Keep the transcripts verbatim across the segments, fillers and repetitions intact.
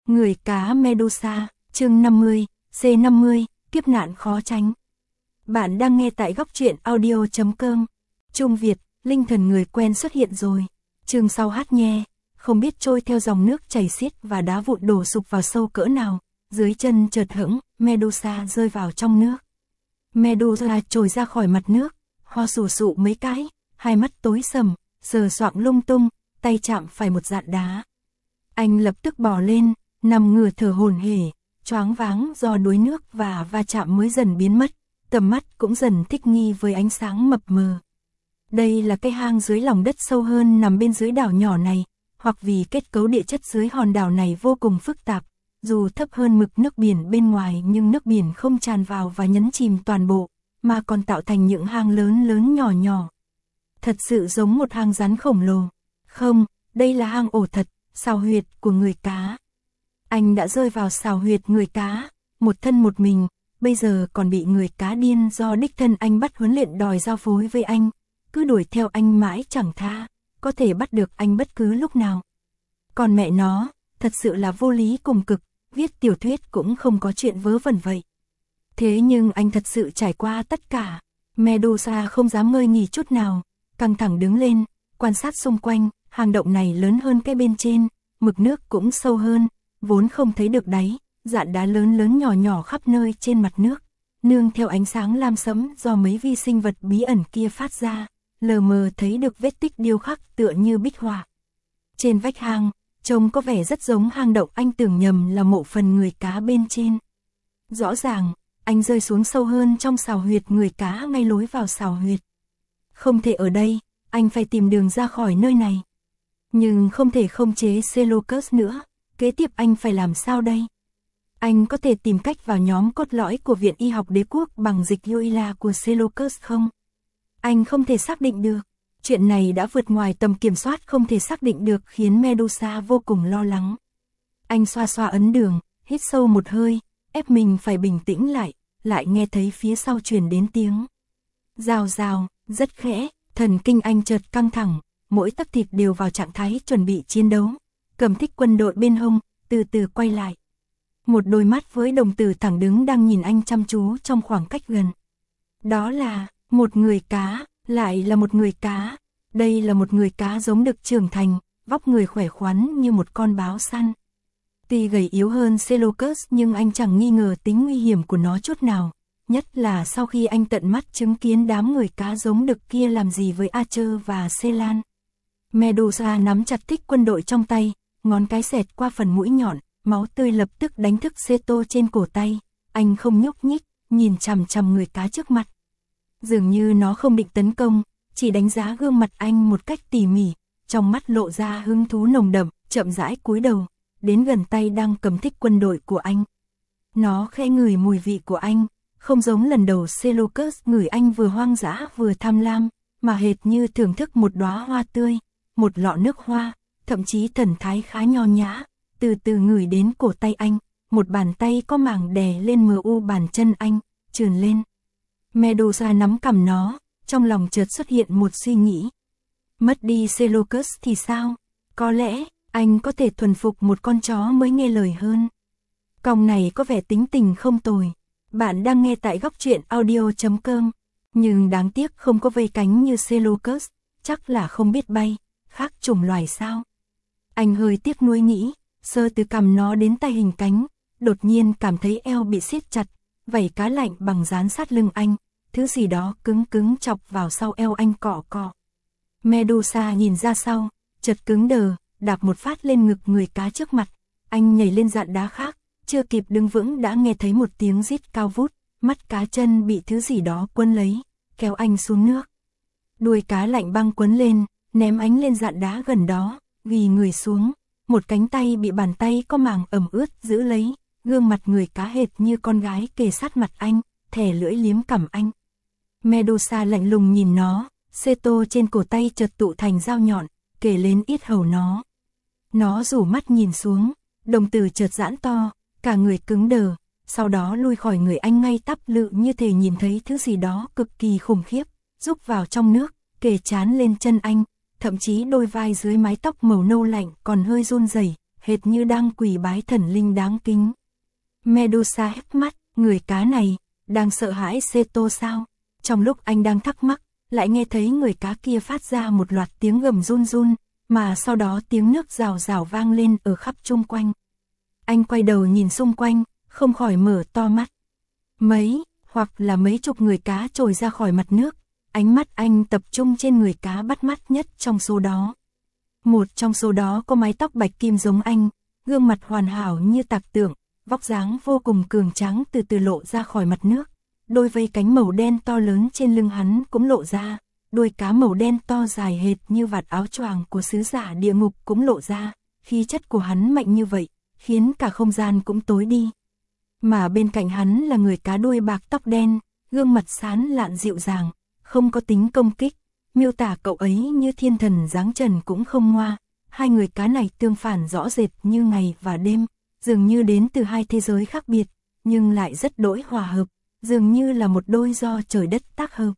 Người cá Medusa, chương năm mươi, C năm mươi, kiếp nạn khó tránh. Bạn đang nghe tại góc truyện audio chấm com. Trung Việt, linh thần người quen xuất hiện rồi. Chương sau hát nhé, không biết trôi theo dòng nước chảy xiết và đá vụn đổ sụp vào sâu cỡ nào, dưới chân chợt hững, Medusa rơi vào trong nước. Medusa trồi ra khỏi mặt nước, ho sù sụ mấy cái, hai mắt tối sầm, sờ soạng lung tung, tay chạm phải một dạn đá. Anh lập tức bò lên, nằm ngửa thở hổn hển, choáng váng do đuối nước và va chạm mới dần biến mất, tầm mắt cũng dần thích nghi với ánh sáng mập mờ. Đây là cái hang dưới lòng đất sâu hơn nằm bên dưới đảo nhỏ này, hoặc vì kết cấu địa chất dưới hòn đảo này vô cùng phức tạp, dù thấp hơn mực nước biển bên ngoài nhưng nước biển không tràn vào và nhấn chìm toàn bộ, mà còn tạo thành những hang lớn lớn nhỏ nhỏ. Thật sự giống một hang rắn khổng lồ. Không, đây là hang ổ thật, sào huyệt của người cá. Anh đã rơi vào sào huyệt người cá, một thân một mình, bây giờ còn bị người cá điên do đích thân anh bắt huấn luyện đòi giao phối với anh, cứ đuổi theo anh mãi chẳng tha, có thể bắt được anh bất cứ lúc nào. Còn mẹ nó, thật sự là vô lý cùng cực, viết tiểu thuyết cũng không có chuyện vớ vẩn vậy. Thế nhưng anh thật sự trải qua tất cả. Medusa không dám ngơi nghỉ chút nào, căng thẳng đứng lên, quan sát xung quanh, hang động này lớn hơn cái bên trên, mực nước cũng sâu hơn, vốn không thấy được đáy, dạn đá lớn lớn nhỏ nhỏ khắp nơi trên mặt nước, nương theo ánh sáng lam sẫm do mấy vi sinh vật bí ẩn kia phát ra, lờ mờ thấy được vết tích điêu khắc tựa như bích họa. Trên vách hang, trông có vẻ rất giống hang động anh tưởng nhầm là mộ phần người cá bên trên. Rõ ràng, anh rơi xuống sâu hơn trong sào huyệt người cá ngay lối vào sào huyệt. Không thể ở đây, anh phải tìm đường ra khỏi nơi này. Nhưng không thể không chế Seleucus nữa, kế tiếp anh phải làm sao đây? Anh có thể tìm cách vào nhóm cốt lõi của Viện Y học Đế quốc bằng dịch Yoila của Seleucus không? Anh không thể xác định được. Chuyện này đã vượt ngoài tầm kiểm soát không thể xác định được khiến Medusa vô cùng lo lắng. Anh xoa xoa ấn đường, hít sâu một hơi, ép mình phải bình tĩnh lại, lại nghe thấy phía sau truyền đến tiếng rào rào, rất khẽ, thần kinh anh chợt căng thẳng, mỗi tấc thịt đều vào trạng thái chuẩn bị chiến đấu, cầm thích quân đội bên hông, từ từ quay lại. Một đôi mắt với đồng tử thẳng đứng đang nhìn anh chăm chú trong khoảng cách gần. Đó là một người cá, lại là một người cá. Đây là một người cá giống đực trưởng thành, vóc người khỏe khoắn như một con báo săn. Tuy gầy yếu hơn Seleucus nhưng anh chẳng nghi ngờ tính nguy hiểm của nó chút nào, nhất là sau khi anh tận mắt chứng kiến đám người cá giống đực kia làm gì với Archer và Selan. Medusa nắm chặt thích quân đội trong tay, ngón cái xẹt qua phần mũi nhọn, máu tươi lập tức đánh thức Seto trên cổ tay. Anh không nhúc nhích, nhìn chằm chằm người cá trước mặt. Dường như nó không định tấn công, chỉ đánh giá gương mặt anh một cách tỉ mỉ, trong mắt lộ ra hứng thú nồng đậm, chậm rãi cúi đầu, đến gần tay đang cầm thích quân đội của anh. Nó khẽ ngửi mùi vị của anh, không giống lần đầu Seleucus ngửi anh vừa hoang dã vừa tham lam, mà hệt như thưởng thức một đóa hoa tươi, một lọ nước hoa, thậm chí thần thái khá nho nhã, từ từ ngửi đến cổ tay anh, một bàn tay có màng đè lên mờ u bàn chân anh, trườn lên. Medusa nắm cằm nó, trong lòng chợt xuất hiện một suy nghĩ. Mất đi Seleucus thì sao? Có lẽ, anh có thể thuần phục một con chó mới nghe lời hơn. Còng này có vẻ tính tình không tồi. Bạn đang nghe tại góc truyện audio chấm com. Nhưng đáng tiếc không có vây cánh như Seleucus, chắc là không biết bay, khác chủng loài sao? Anh hơi tiếc nuối nghĩ, sơ từ cằm nó đến tay hình cánh, đột nhiên cảm thấy eo bị siết chặt, vảy cá lạnh bằng dán sát lưng anh, thứ gì đó cứng cứng chọc vào sau eo anh cọ cọ. Medusa nhìn ra sau, chợt cứng đờ, đạp một phát lên ngực người cá trước mặt, anh nhảy lên dạn đá khác, chưa kịp đứng vững đã nghe thấy một tiếng rít cao vút, mắt cá chân bị thứ gì đó quấn lấy, kéo anh xuống nước. Đuôi cá lạnh băng quấn lên, ném anh lên dạn đá gần đó, ghi người xuống, một cánh tay bị bàn tay có màng ẩm ướt giữ lấy, gương mặt người cá hệt như con gái kề sát mặt anh, thè lưỡi liếm cằm anh. Medusa lạnh lùng nhìn nó, Seto trên cổ tay chợt tụ thành dao nhọn, kề lên yết hầu nó. Nó rủ mắt nhìn xuống, đồng tử chợt giãn to, cả người cứng đờ, sau đó lui khỏi người anh ngay tắp lự như thể nhìn thấy thứ gì đó cực kỳ khủng khiếp, rúc vào trong nước, kề trán lên chân anh, thậm chí đôi vai dưới mái tóc màu nâu lạnh còn hơi run rẩy, hệt như đang quỳ bái thần linh đáng kính. Medusa híp mắt, người cá này, đang sợ hãi Seto sao? Trong lúc anh đang thắc mắc, lại nghe thấy người cá kia phát ra một loạt tiếng gầm run run, mà sau đó tiếng nước rào rào vang lên ở khắp chung quanh. Anh quay đầu nhìn xung quanh, không khỏi mở to mắt. Mấy, hoặc là mấy chục người cá trồi ra khỏi mặt nước, ánh mắt anh tập trung trên người cá bắt mắt nhất trong số đó. Một trong số đó có mái tóc bạch kim giống anh, gương mặt hoàn hảo như tạc tượng, vóc dáng vô cùng cường tráng từ từ lộ ra khỏi mặt nước. Đôi vây cánh màu đen to lớn trên lưng hắn cũng lộ ra, đuôi cá màu đen to dài hệt như vạt áo choàng của sứ giả địa ngục cũng lộ ra, khí chất của hắn mạnh như vậy, khiến cả không gian cũng tối đi. Mà bên cạnh hắn là người cá đuôi bạc tóc đen, gương mặt sán lạn dịu dàng, không có tính công kích, miêu tả cậu ấy như thiên thần dáng trần cũng không ngoa. Hai người cá này tương phản rõ rệt như ngày và đêm, dường như đến từ hai thế giới khác biệt, nhưng lại rất đỗi hòa hợp, dường như là một đôi do trời đất tác hợp.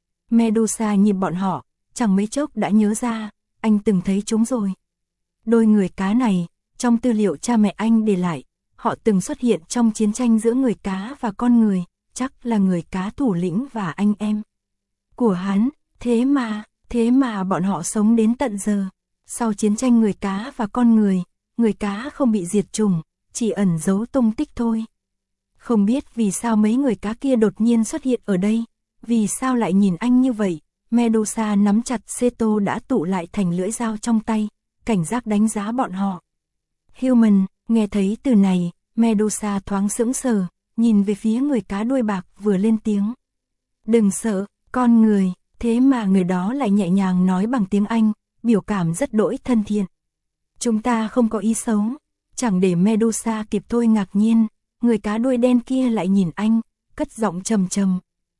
Medusa nhìn bọn họ, chẳng mấy chốc đã nhớ ra, anh từng thấy chúng rồi. Đôi người cá này, trong tư liệu cha mẹ anh để lại, họ từng xuất hiện trong chiến tranh giữa người cá và con người, chắc là người cá thủ lĩnh và anh em của hắn, thế mà, thế mà bọn họ sống đến tận giờ. Sau chiến tranh người cá và con người, người cá không bị diệt chủng, chỉ ẩn giấu tung tích thôi. Không biết vì sao mấy người cá kia đột nhiên xuất hiện ở đây, vì sao lại nhìn anh như vậy. Medusa nắm chặt Seto đã tụ lại thành lưỡi dao trong tay, cảnh giác đánh giá bọn họ. Human, nghe thấy từ này, Medusa thoáng sững sờ, nhìn về phía người cá đuôi bạc vừa lên tiếng. Đừng sợ, con người, thế mà người đó lại nhẹ nhàng nói bằng tiếng Anh, biểu cảm rất đỗi thân thiện. Chúng ta không có ý xấu. Chẳng để Medusa kịp thôi ngạc nhiên, người cá đuôi đen kia lại nhìn anh, cất giọng trầm trầm.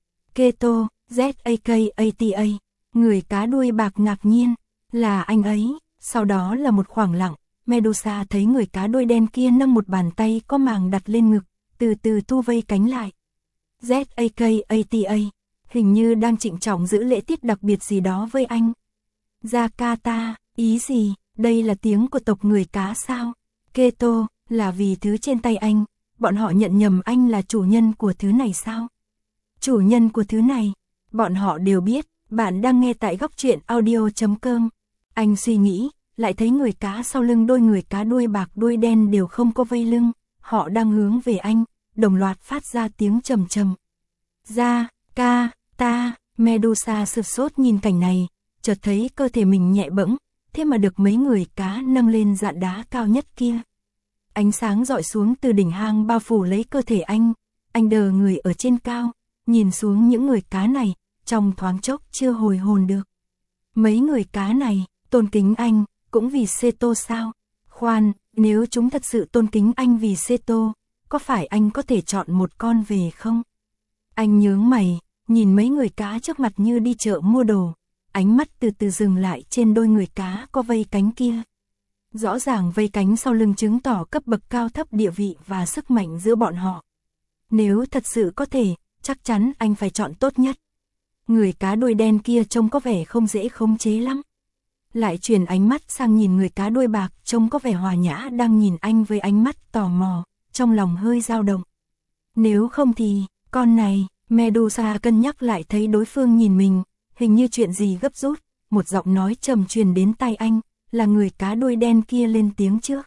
Keto, Z A K A T A, người cá đuôi bạc ngạc nhiên, là anh ấy. Sau đó là một khoảng lặng, Medusa thấy người cá đuôi đen kia nâng một bàn tay có màng đặt lên ngực, từ từ thu vây cánh lại. Z A K A T A, hình như đang trịnh trọng giữ lễ tiết đặc biệt gì đó với anh. Jakarta, ý gì, đây là tiếng của tộc người cá sao? Keto, là vì thứ trên tay anh, bọn họ nhận nhầm anh là chủ nhân của thứ này sao? Chủ nhân của thứ này, bọn họ đều biết, bạn đang nghe tại góc truyện audio chấm com. Anh suy nghĩ, lại thấy người cá sau lưng đôi người cá đuôi bạc đuôi đen đều không có vây lưng, họ đang hướng về anh, đồng loạt phát ra tiếng trầm trầm. Ra, ca, ta, Medusa sửng sốt nhìn cảnh này, chợt thấy cơ thể mình nhẹ bẫng, thế mà được mấy người cá nâng lên dạn đá cao nhất kia. Ánh sáng rọi xuống từ đỉnh hang bao phủ lấy cơ thể anh, anh đờ người ở trên cao, nhìn xuống những người cá này, trong thoáng chốc chưa hồi hồn được. Mấy người cá này, tôn kính anh, cũng vì Seto sao? Khoan, nếu chúng thật sự tôn kính anh vì Seto, có phải anh có thể chọn một con về không? Anh nhướng mày, nhìn mấy người cá trước mặt như đi chợ mua đồ, ánh mắt từ từ dừng lại trên đôi người cá có vây cánh kia. Rõ ràng vây cánh sau lưng chứng tỏ cấp bậc cao thấp địa vị và sức mạnh giữa bọn họ. Nếu thật sự có thể, chắc chắn anh phải chọn tốt nhất. Người cá đuôi đen kia trông có vẻ không dễ khống chế lắm. Lại chuyển ánh mắt sang nhìn người cá đuôi bạc trông có vẻ hòa nhã đang nhìn anh với ánh mắt tò mò, trong lòng hơi dao động. Nếu không thì, con này, Medusa cân nhắc lại thấy đối phương nhìn mình, hình như chuyện gì gấp rút, một giọng nói trầm truyền đến tai anh, là người cá đuôi đen kia lên tiếng trước.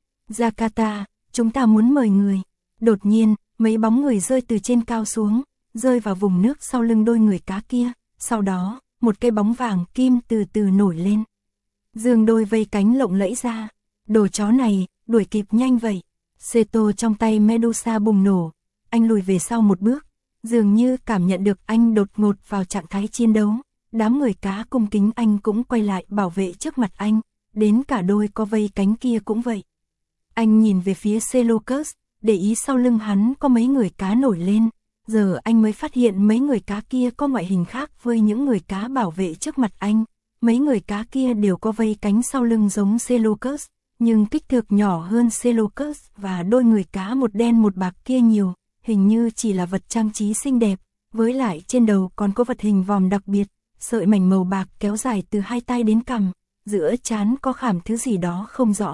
Jakarta, chúng ta muốn mời người. Đột nhiên, mấy bóng người rơi từ trên cao xuống, rơi vào vùng nước sau lưng đôi người cá kia, sau đó, một cây bóng vàng kim từ từ nổi lên. Dương đôi vây cánh lộng lẫy ra, đồ chó này, đuổi kịp nhanh vậy. Seto trong tay Medusa bùng nổ, anh lùi về sau một bước, dường như cảm nhận được anh đột ngột vào trạng thái chiến đấu. Đám người cá cung kính anh cũng quay lại bảo vệ trước mặt anh, đến cả đôi có vây cánh kia cũng vậy. Anh nhìn về phía Seleucus, để ý sau lưng hắn có mấy người cá nổi lên, giờ anh mới phát hiện mấy người cá kia có ngoại hình khác với những người cá bảo vệ trước mặt anh. Mấy người cá kia đều có vây cánh sau lưng giống Seleucus, nhưng kích thước nhỏ hơn Seleucus và đôi người cá một đen một bạc kia nhiều, hình như chỉ là vật trang trí xinh đẹp, với lại trên đầu còn có vật hình vòm đặc biệt, sợi mảnh màu bạc kéo dài từ hai tay đến cằm, giữa trán có khảm thứ gì đó không rõ,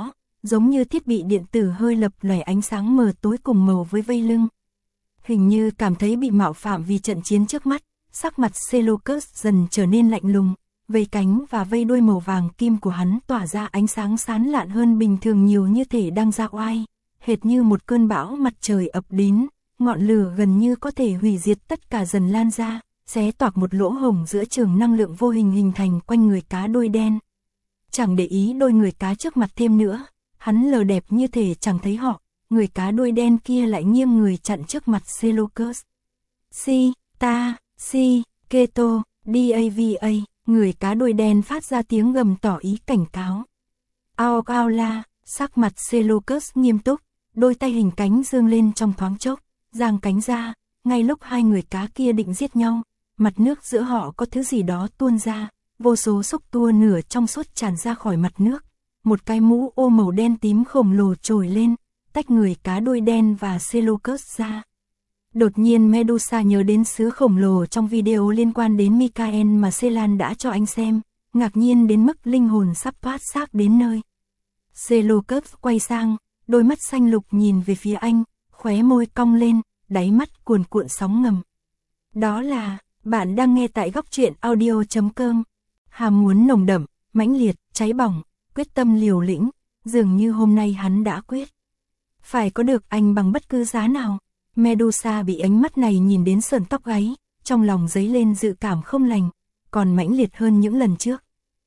giống như thiết bị điện tử hơi lập lòe ánh sáng mờ tối cùng màu với vây lưng. Hình như cảm thấy bị mạo phạm vì trận chiến trước mắt, sắc mặt Seleucus dần trở nên lạnh lùng, vây cánh và vây đuôi màu vàng kim của hắn tỏa ra ánh sáng sáng lạn hơn bình thường nhiều, như thể đang ra oai, hệt như một cơn bão mặt trời ập đến, ngọn lửa gần như có thể hủy diệt tất cả dần lan ra, xé toạc một lỗ hổng giữa trường năng lượng vô hình hình thành quanh người cá đuôi đen. Chẳng để ý đôi người cá trước mặt thêm nữa, hắn lờ đẹp như thể chẳng thấy họ, người cá đuôi đen kia lại nghiêng người chặn trước mặt Seleucus. Si, ta, si, keto, dava, người cá đuôi đen phát ra tiếng gầm tỏ ý cảnh cáo. Ao ao la, sắc mặt Seleucus nghiêm túc, đôi tay hình cánh dương lên trong thoáng chốc, giang cánh ra, ngay lúc hai người cá kia định giết nhau, mặt nước giữa họ có thứ gì đó tuôn ra, vô số xúc tua nửa trong suốt tràn ra khỏi mặt nước, một cái mũ ô màu đen tím khổng lồ trồi lên, tách người cá đuôi đen và Seleucus ra. Đột nhiên Medusa nhớ đến sứ khổng lồ trong video liên quan đến Michael mà Selan đã cho anh xem, ngạc nhiên đến mức linh hồn sắp thoát xác đến nơi. Seleucus quay sang, đôi mắt xanh lục nhìn về phía anh, khóe môi cong lên, đáy mắt cuồn cuộn sóng ngầm. Đó là, bạn đang nghe tại góc truyện audio chấm com. Hàm muốn nồng đậm, mãnh liệt, cháy bỏng, quyết tâm liều lĩnh, dường như hôm nay hắn đã quyết. Phải có được anh bằng bất cứ giá nào. Medusa bị ánh mắt này nhìn đến sởn tóc gáy, trong lòng dấy lên dự cảm không lành, còn mãnh liệt hơn những lần trước.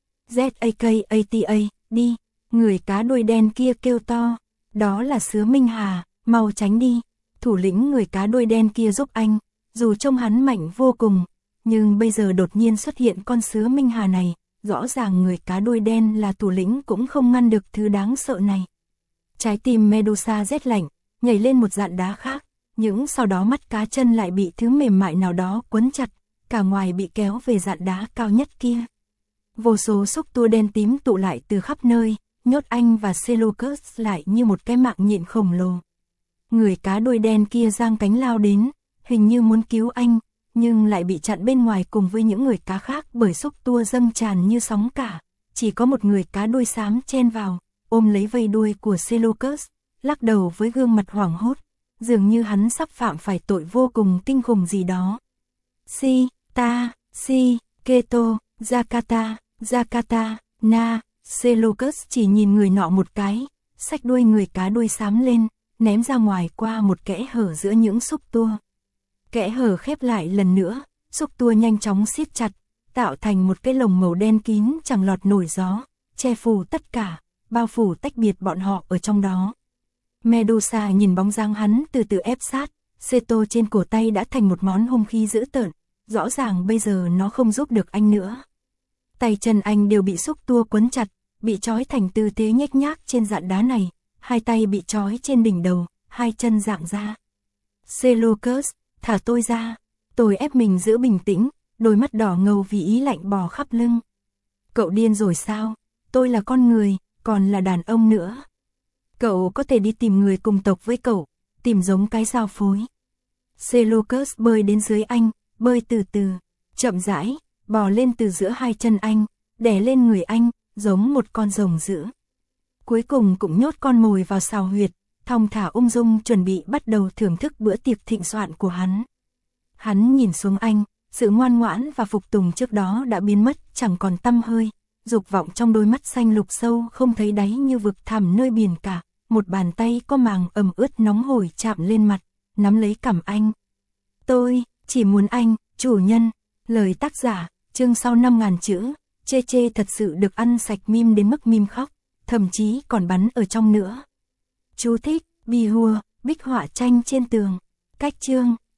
Zakata, đi, người cá đuôi đen kia kêu to, đó là Sứa Minh Hà, mau tránh đi, thủ lĩnh người cá đuôi đen kia giúp anh, dù trông hắn mạnh vô cùng, nhưng bây giờ đột nhiên xuất hiện con Sứa Minh Hà này, rõ ràng người cá đuôi đen là thủ lĩnh cũng không ngăn được thứ đáng sợ này. Trái tim Medusa rét lạnh, nhảy lên một dạn đá khác, nhưng sau đó mắt cá chân lại bị thứ mềm mại nào đó quấn chặt, cả ngoài bị kéo về dạn đá cao nhất kia. Vô số xúc tua đen tím tụ lại từ khắp nơi, nhốt anh và Seleucus lại như một cái mạng nhện khổng lồ. Người cá đuôi đen kia giang cánh lao đến, hình như muốn cứu anh, nhưng lại bị chặn bên ngoài cùng với những người cá khác bởi xúc tua dâng tràn như sóng cả. Chỉ có một người cá đuôi xám chen vào, ôm lấy vây đuôi của Seleucus, lắc đầu với gương mặt hoảng hốt, dường như hắn sắp phạm phải tội vô cùng kinh khủng gì đó. Si, ta, si, keto, Zakata, Zakata, na, Seleucus chỉ nhìn người nọ một cái, xách đuôi người cá đuôi xám lên, ném ra ngoài qua một kẽ hở giữa những xúc tua. Kẽ hở khép lại lần nữa, xúc tua nhanh chóng siết chặt, tạo thành một cái lồng màu đen kín chẳng lọt nổi gió, che phủ tất cả, bao phủ tách biệt bọn họ ở trong đó. Medusa nhìn bóng dáng hắn từ từ ép sát, Seto trên cổ tay đã thành một món hung khí dữ tợn, rõ ràng bây giờ nó không giúp được anh nữa. Tay chân anh đều bị xúc tua quấn chặt, bị trói thành tư thế nhếch nhác trên dạn đá này, hai tay bị trói trên đỉnh đầu, hai chân dạng ra. Seleucus, thả tôi ra, tôi ép mình giữ bình tĩnh, đôi mắt đỏ ngầu vì ý lạnh bò khắp lưng. Cậu điên rồi sao? Tôi là con người, còn là đàn ông nữa. Cậu có thể đi tìm người cùng tộc với cậu, tìm giống cái giao phối. Seleucus bơi đến dưới anh, bơi từ từ, chậm rãi, bò lên từ giữa hai chân anh, đè lên người anh, giống một con rồng dữ. Cuối cùng cũng nhốt con mồi vào sào huyệt, thong thả ung dung chuẩn bị bắt đầu thưởng thức bữa tiệc thịnh soạn của hắn. Hắn nhìn xuống anh, sự ngoan ngoãn và phục tùng trước đó đã biến mất, chẳng còn tăm hơi. Dục vọng trong đôi mắt xanh lục sâu không thấy đáy như vực thẳm nơi biển cả. Một bàn tay có màng ẩm ướt nóng hổi chạm lên mặt, nắm lấy cằm anh. Tôi chỉ muốn anh, chủ nhân. Lời tác giả, chương sau năm ngàn chữ. Chê chê thật sự được ăn sạch meme đến mức meme khóc, thậm chí còn bắn ở trong nữa. Chú thích, bì hùa, bích họa tranh trên tường. Cách chương,